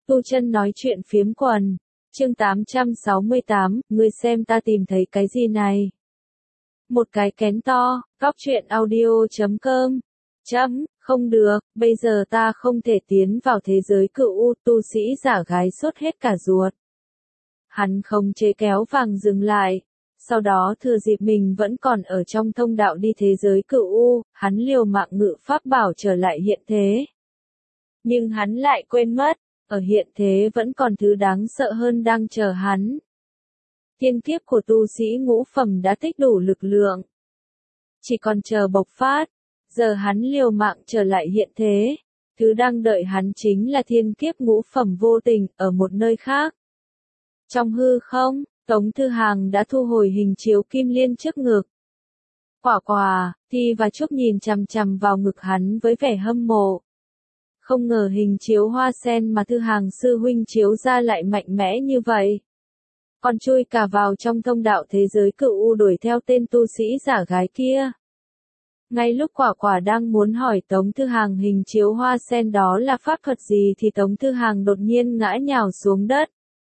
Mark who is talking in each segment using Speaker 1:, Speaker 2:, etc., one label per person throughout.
Speaker 1: Tu Chân nói chuyện phiếm quần. Chương 868, ngươi xem ta tìm thấy cái gì này? Một cái kén to, góc truyện audio.com. Không được, bây giờ ta không thể tiến vào thế giới cựu u, tu sĩ giả gái sốt hết cả ruột. Hắn không chế kéo vàng dừng lại. Sau đó thừa dịp mình vẫn còn ở trong thông đạo đi thế giới cựu u, hắn liều mạng ngự pháp bảo trở lại hiện thế. Nhưng hắn lại quên mất, ở hiện thế vẫn còn thứ đáng sợ hơn đang chờ hắn. Thiên kiếp của tu sĩ ngũ phẩm đã tích đủ lực lượng. Chỉ còn chờ bộc phát, giờ hắn liều mạng trở lại hiện thế. Thứ đang đợi hắn chính là thiên kiếp ngũ phẩm vô tình ở một nơi khác. Trong hư không, Tống Thư Hàng đã thu hồi hình chiếu kim liên trước ngực. Quả, Thi và Trúc nhìn chằm chằm vào ngực hắn với vẻ hâm mộ. Không ngờ hình chiếu hoa sen mà Thư Hàng sư huynh chiếu ra lại mạnh mẽ như vậy. Còn chui cả vào trong thông đạo thế giới cựu u đuổi theo tên tu sĩ giả gái kia. Ngay lúc Quả đang muốn hỏi Tống Thư Hàng hình chiếu hoa sen đó là pháp thuật gì thì Tống Thư Hàng đột nhiên ngã nhào xuống đất.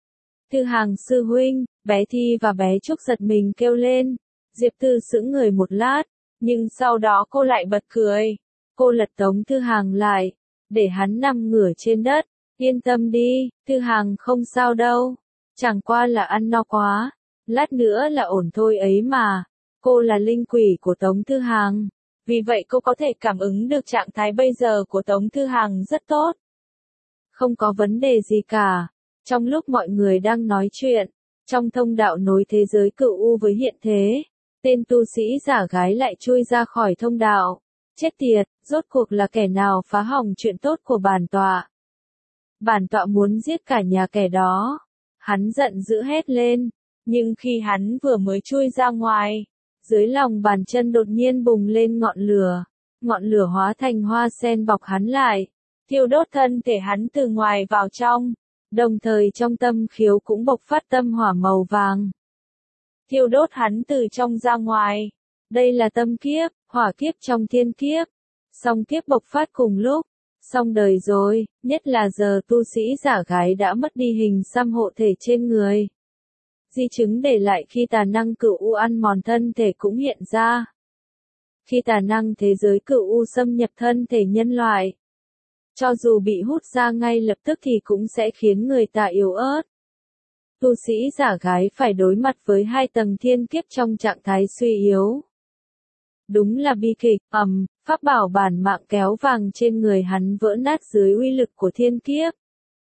Speaker 1: Thư Hàng sư huynh, bé Thi và bé Trúc giật mình kêu lên. Diệp Tư sững người một lát, nhưng sau đó cô lại bật cười. Cô lật Tống Thư Hàng lại, để hắn nằm ngửa trên đất. Yên tâm đi, Thư Hàng không sao đâu. Chẳng qua là ăn no quá, lát nữa là ổn thôi ấy mà. Cô là linh quỷ của Tống Thư Hàng, vì vậy cô có thể cảm ứng được trạng thái bây giờ của Tống Thư Hàng rất tốt. Không có vấn đề gì cả. Trong lúc mọi người đang nói chuyện, trong thông đạo nối thế giới cựu u với hiện thế, tên tu sĩ giả gái lại chui ra khỏi thông đạo. Chết tiệt, rốt cuộc là kẻ nào phá hỏng chuyện tốt của bản tọa? Bản tọa muốn giết cả nhà kẻ đó. Hắn giận dữ hét lên, nhưng khi hắn vừa mới chui ra ngoài, dưới lòng bàn chân đột nhiên bùng lên ngọn lửa hóa thành hoa sen bọc hắn lại, thiêu đốt thân thể hắn từ ngoài vào trong, đồng thời trong tâm khiếu cũng bộc phát tâm hỏa màu vàng. Thiêu đốt hắn từ trong ra ngoài, đây là tâm kiếp, hỏa kiếp trong thiên kiếp, song kiếp bộc phát cùng lúc. Xong đời rồi, nhất là giờ tu sĩ giả gái đã mất đi hình xăm hộ thể trên người. Di chứng để lại khi tà năng cựu u ăn mòn thân thể cũng hiện ra. Khi tà năng thế giới cựu u xâm nhập thân thể nhân loại, cho dù bị hút ra ngay lập tức thì cũng sẽ khiến người ta yếu ớt. Tu sĩ giả gái phải đối mặt với 2 tầng thiên kiếp trong trạng thái suy yếu. Đúng là bi kịch, pháp bảo bản mạng kéo vàng trên người hắn vỡ nát dưới uy lực của thiên kiếp.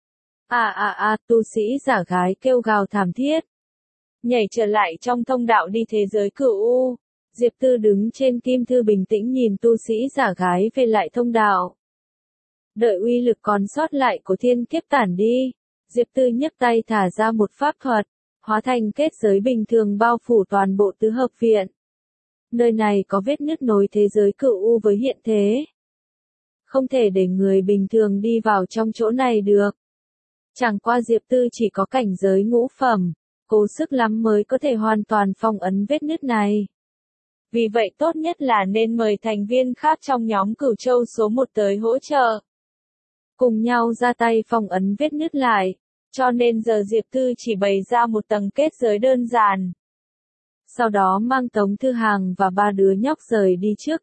Speaker 1: Tu sĩ giả gái kêu gào thảm thiết. Nhảy trở lại trong thông đạo đi thế giới cựu u. Diệp Tư đứng trên kim thư bình tĩnh nhìn tu sĩ giả gái về lại thông đạo. Đợi uy lực còn sót lại của thiên kiếp tản đi, Diệp Tư nhấc tay thả ra một pháp thuật, hóa thành kết giới bình thường bao phủ toàn bộ tứ hợp viện. Nơi này có vết nứt nối thế giới cựu u với hiện thế. Không thể để người bình thường đi vào trong chỗ này được. Chẳng qua Diệp Tư chỉ có cảnh giới ngũ phẩm, cố sức lắm mới có thể hoàn toàn phong ấn vết nứt này. Vì vậy tốt nhất là nên mời thành viên khác trong nhóm Cửu Châu số 1 tới hỗ trợ. Cùng nhau ra tay phong ấn vết nứt lại, cho nên giờ Diệp Tư chỉ bày ra một tầng kết giới đơn giản. Sau đó mang Tống Thư Hàng và 3 đứa nhóc rời đi trước,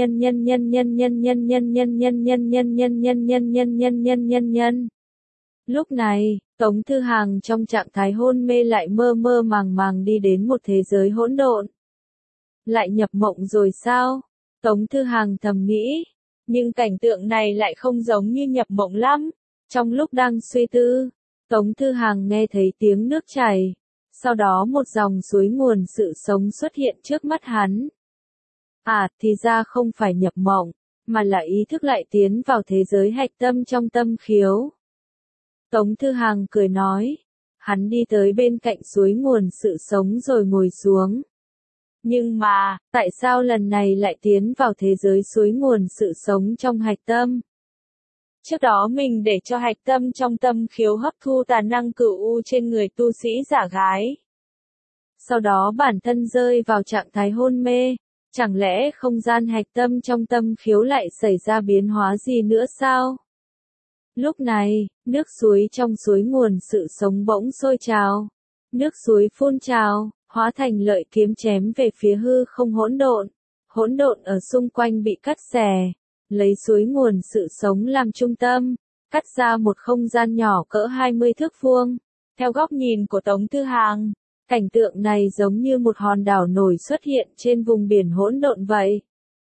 Speaker 1: Lúc này, Tống Thư Hàng trong trạng thái hôn mê lại mơ mơ màng màng đi đến một thế giới hỗn độn. Lại nhập mộng rồi sao? Tống Thư Hàng thầm nghĩ, nhưng cảnh tượng này lại không giống như nhập mộng lắm. Trong lúc đang suy tư, Tống Thư Hàng nghe thấy tiếng nước chảy. Sau đó một dòng suối nguồn sự sống xuất hiện trước mắt hắn. Thì ra không phải nhập mộng, mà là ý thức lại tiến vào thế giới hạch tâm trong tâm khiếu. Tống Thư Hàng cười nói. Hắn đi tới bên cạnh suối nguồn sự sống rồi ngồi xuống. Nhưng mà, tại sao lần này lại tiến vào thế giới suối nguồn sự sống trong hạch tâm? Trước đó mình để cho hạch tâm trong tâm khiếu hấp thu tà năng cửu u trên người tu sĩ giả gái. Sau đó bản thân rơi vào trạng thái hôn mê, chẳng lẽ không gian hạch tâm trong tâm khiếu lại xảy ra biến hóa gì nữa sao? Lúc này, nước suối trong suối nguồn sự sống bỗng sôi trào. Nước suối phun trào, hóa thành lợi kiếm chém về phía hư không hỗn độn. Hỗn độn ở xung quanh bị cắt xẻ, lấy suối nguồn sự sống làm trung tâm, cắt ra một không gian nhỏ cỡ 20 thước vuông. Theo góc nhìn của Tống Thư Hàng, cảnh tượng này giống như một hòn đảo nổi xuất hiện trên vùng biển hỗn độn vậy.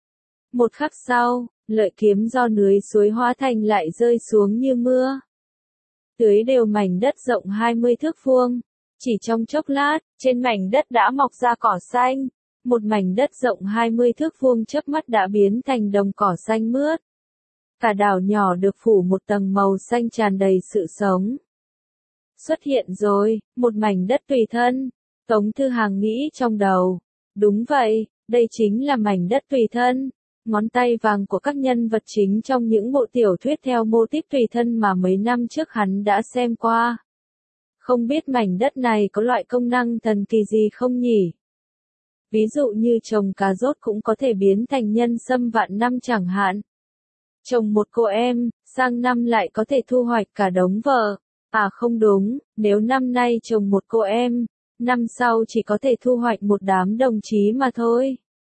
Speaker 1: Một khắc sau, lợi kiếm do núi suối hóa thành lại rơi xuống như mưa. Tưới đều mảnh đất rộng 20 thước vuông. Chỉ trong chốc lát, trên mảnh đất đã mọc ra cỏ xanh. Một mảnh đất rộng 20 thước vuông chớp mắt đã biến thành đồng cỏ xanh mướt. Cả đảo nhỏ được phủ một tầng màu xanh tràn đầy sự sống. Xuất hiện rồi, một mảnh đất tùy thân. Tống Thư Hàng nghĩ trong đầu. Đúng vậy, đây chính là mảnh đất tùy thân. Ngón tay vàng của các nhân vật chính trong những bộ tiểu thuyết theo mô típ tùy thân mà mấy năm trước hắn đã xem qua. Không biết mảnh đất này có loại công năng thần kỳ gì không nhỉ? Ví dụ như trồng cà rốt cũng có thể biến thành nhân sâm vạn năm chẳng hạn. Trồng một cô em, sang năm lại có thể thu hoạch cả đống vợ. À không đúng, nếu năm nay trồng một cô em, năm sau chỉ có thể thu hoạch một đám đồng chí mà thôi.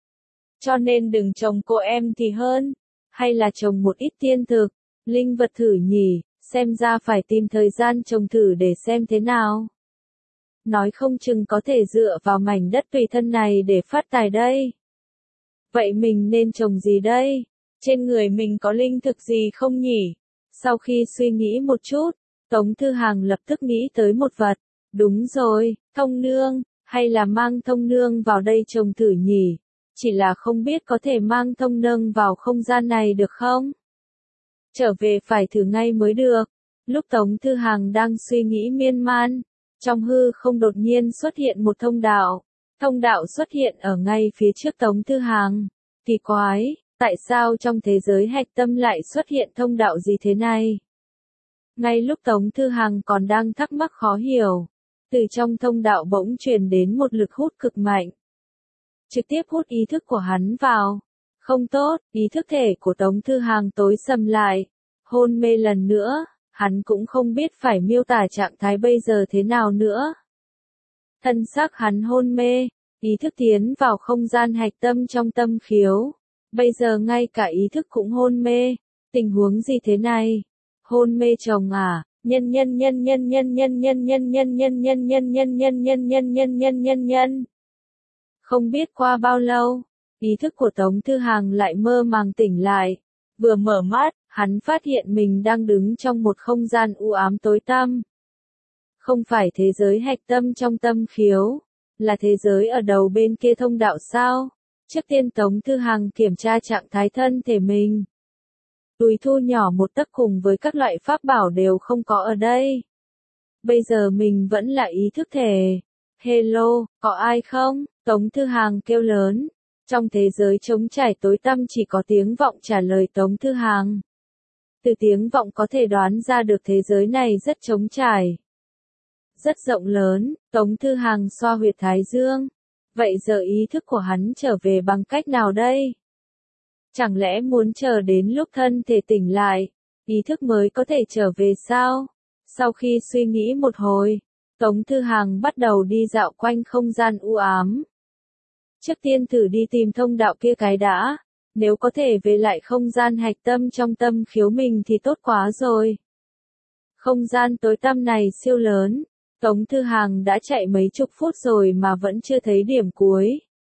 Speaker 1: Cho nên đừng trồng cô em thì hơn, hay là trồng một ít tiên thực, linh vật thử nhỉ, xem ra phải tìm thời gian trồng thử để xem thế nào. Nói không chừng có thể dựa vào mảnh đất tùy thân này để phát tài đây. Vậy mình nên trồng gì đây? Trên người mình có linh thực gì không nhỉ? Sau khi suy nghĩ một chút, Tống Thư Hàng lập tức nghĩ tới một vật. Đúng rồi, thông nương, hay là mang thông nương vào đây trồng thử nhỉ? Chỉ là không biết có thể mang thông nương vào không gian này được không? Trở về phải thử ngay mới được. Lúc Tống Thư Hàng đang suy nghĩ miên man, trong hư không đột nhiên xuất hiện một thông đạo. Thông đạo xuất hiện ở ngay phía trước Tống Thư Hàng. Kỳ quái, tại sao trong thế giới hạch tâm lại xuất hiện thông đạo gì thế này? Ngay lúc Tống Thư Hàng còn đang thắc mắc khó hiểu, từ trong thông đạo bỗng truyền đến một lực hút cực mạnh. Trực tiếp hút ý thức của hắn vào. Không tốt, ý thức thể của Tống Thư Hàng tối sầm lại. Hôn mê lần nữa, hắn cũng không biết phải miêu tả trạng thái bây giờ thế nào nữa. Thân xác hắn hôn mê, ý thức tiến vào không gian hạch tâm trong tâm khiếu. Bây giờ ngay cả ý thức cũng hôn mê. Tình huống gì thế này? Hôn mê chồng à? Nhân. Không biết qua bao lâu, ý thức của Tống Thư Hàng lại mơ màng tỉnh lại. Vừa mở mắt, hắn phát hiện mình đang đứng trong một không gian u ám tối tăm. Không phải thế giới hạch tâm trong tâm khiếu, là thế giới ở đầu bên kia thông đạo sao? Trước tiên Tống Thư Hàng kiểm tra trạng thái thân thể mình. Túi thu nhỏ một tấc cùng với các loại pháp bảo đều không có ở đây. Bây giờ mình vẫn là ý thức thể. Hello, có ai không? Tống Thư Hàng kêu lớn. Trong thế giới trống trải tối tăm chỉ có tiếng vọng trả lời Tống Thư Hàng. Từ tiếng vọng có thể đoán ra được thế giới này rất trống trải. Rất rộng lớn, Tống Thư Hàng xoa huyệt thái dương. Vậy giờ ý thức của hắn trở về bằng cách nào đây? Chẳng lẽ muốn chờ đến lúc thân thể tỉnh lại, ý thức mới có thể trở về sao? Sau khi suy nghĩ một hồi, Tống Thư Hàng bắt đầu đi dạo quanh không gian u ám. Trước tiên thử đi tìm thông đạo kia cái đã, nếu có thể về lại không gian hạch tâm trong tâm khiếu mình thì tốt quá rồi. Không gian tối tăm này siêu lớn, Tống Thư Hàng đã chạy mấy chục phút rồi mà vẫn chưa thấy điểm cuối.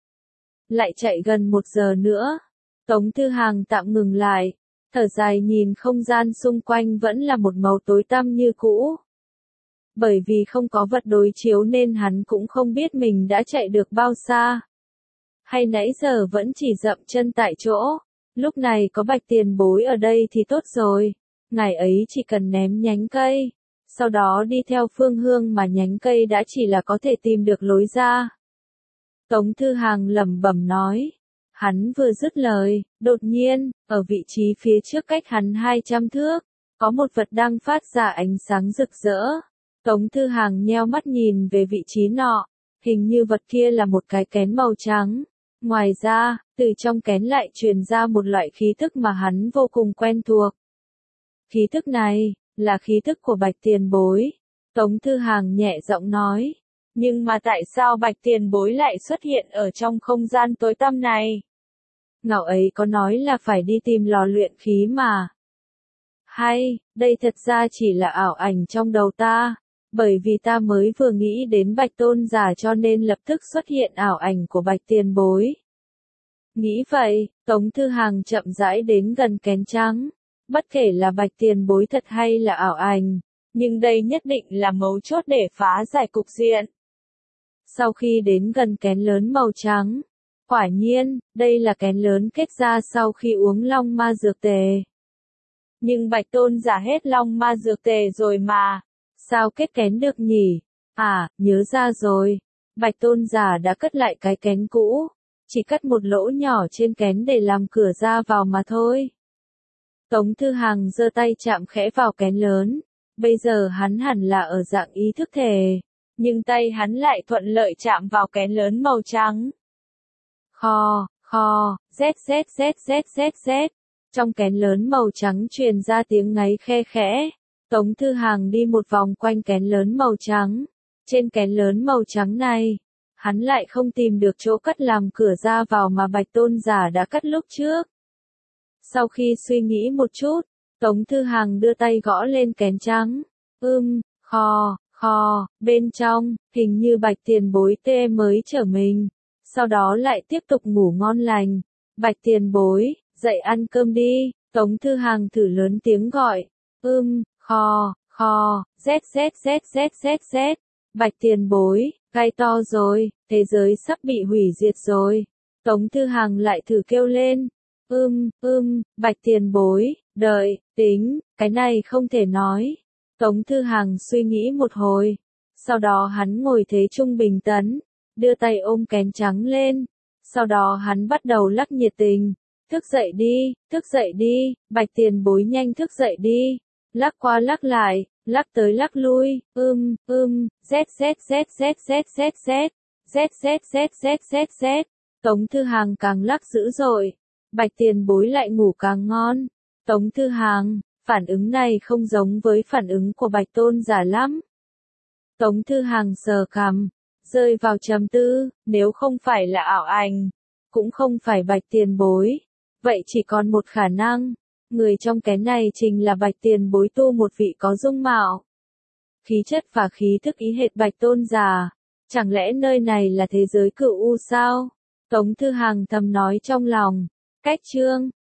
Speaker 1: Lại chạy gần 1 giờ nữa, Tống Thư Hàng tạm ngừng lại, thở dài nhìn không gian xung quanh vẫn là một màu tối tăm như cũ. Bởi vì không có vật đối chiếu nên hắn cũng không biết mình đã chạy được bao xa. Hay nãy giờ vẫn chỉ dậm chân tại chỗ. Lúc này có Bạch Tiền Bối ở đây thì tốt rồi. Ngài ấy chỉ cần ném nhánh cây, sau đó đi theo phương hướng mà nhánh cây đã chỉ là có thể tìm được lối ra. Tống Thư Hàng lẩm bẩm nói. Hắn vừa dứt lời, đột nhiên, ở vị trí phía trước cách hắn 200 thước, có một vật đang phát ra ánh sáng rực rỡ. Tống Thư Hàng nheo mắt nhìn về vị trí nọ, hình như vật kia là một cái kén màu trắng. Ngoài ra, từ trong kén lại truyền ra một loại khí tức mà hắn vô cùng quen thuộc. Khí thức này, là khí thức của Bạch tiền bối. Tống Thư Hàng nhẹ giọng nói. Nhưng mà tại sao Bạch tiền bối lại xuất hiện ở trong không gian tối tăm này? Ngạo ấy có nói là phải đi tìm lò luyện khí mà. Hay, đây thật ra chỉ là ảo ảnh trong đầu ta. Bởi vì ta mới vừa nghĩ đến Bạch tôn giả cho nên lập tức xuất hiện ảo ảnh của Bạch tiền bối. Nghĩ vậy, Tống Thư Hàng chậm rãi đến gần kén trắng. Bất kể là Bạch tiền bối thật hay là ảo ảnh, nhưng đây nhất định là mấu chốt để phá giải cục diện. Sau khi đến gần kén lớn màu trắng, quả nhiên, đây là kén lớn kết ra sau khi uống long ma dược tề. Nhưng Bạch tôn giả hết long ma dược tề rồi mà, sao kết kén được nhỉ? À, nhớ ra rồi, Bạch tôn giả đã cất lại cái kén cũ, chỉ cắt một lỗ nhỏ trên kén để làm cửa ra vào mà thôi. Tống Thư Hàng giơ tay chạm khẽ vào kén lớn, bây giờ hắn hẳn là ở dạng ý thức thể, nhưng tay hắn lại thuận lợi chạm vào kén lớn màu trắng. Kho, kho, z. Trong kén lớn màu trắng truyền ra tiếng ngáy khe khẽ. Tống Thư Hàng đi một vòng quanh kén lớn màu trắng. Trên kén lớn màu trắng này, hắn lại không tìm được chỗ cắt làm cửa ra vào mà Bạch tôn giả đã cắt lúc trước. Sau khi suy nghĩ một chút, Tống Thư Hàng đưa tay gõ lên kén trắng. Kho, bên trong, hình như Bạch tiền bối tê mới trở mình. Sau đó lại tiếp tục ngủ ngon lành. Bạch tiền bối, dậy ăn cơm đi. Tống Thư Hàng thử lớn tiếng gọi. Kho, z. Bạch tiền bối, gai to rồi, thế giới sắp bị hủy diệt rồi. Tống Thư Hàng lại thử kêu lên. Bạch tiền bối, đợi, tính, cái này không thể nói. Tống Thư Hàng suy nghĩ một hồi. Sau đó hắn ngồi thế trung bình tấn, đưa tay ôm kén trắng lên. Sau đó hắn bắt đầu lắc nhiệt tình. Thức dậy đi, Bạch tiền bối nhanh thức dậy đi. Lắc qua lắc lại, lắc tới lắc lui, z. Tống Thư Hàng càng lắc dữ dội, Bạch tiền bối lại ngủ càng ngon. Tống Thư Hàng, phản ứng này không giống với phản ứng của Bạch tôn giả lắm. Tống Thư Hàng sờ cằm, rơi vào trầm tư, nếu không phải là ảo ảnh, cũng không phải Bạch tiền bối, vậy chỉ còn một khả năng. Người trong kén này chính là Bạch tiền bối tu một vị có dung mạo, khí chất và khí thức ý hệt Bạch tôn giả. Chẳng lẽ nơi này là thế giới cửu u sao? Tống Thư Hàng thầm nói trong lòng. Cách chương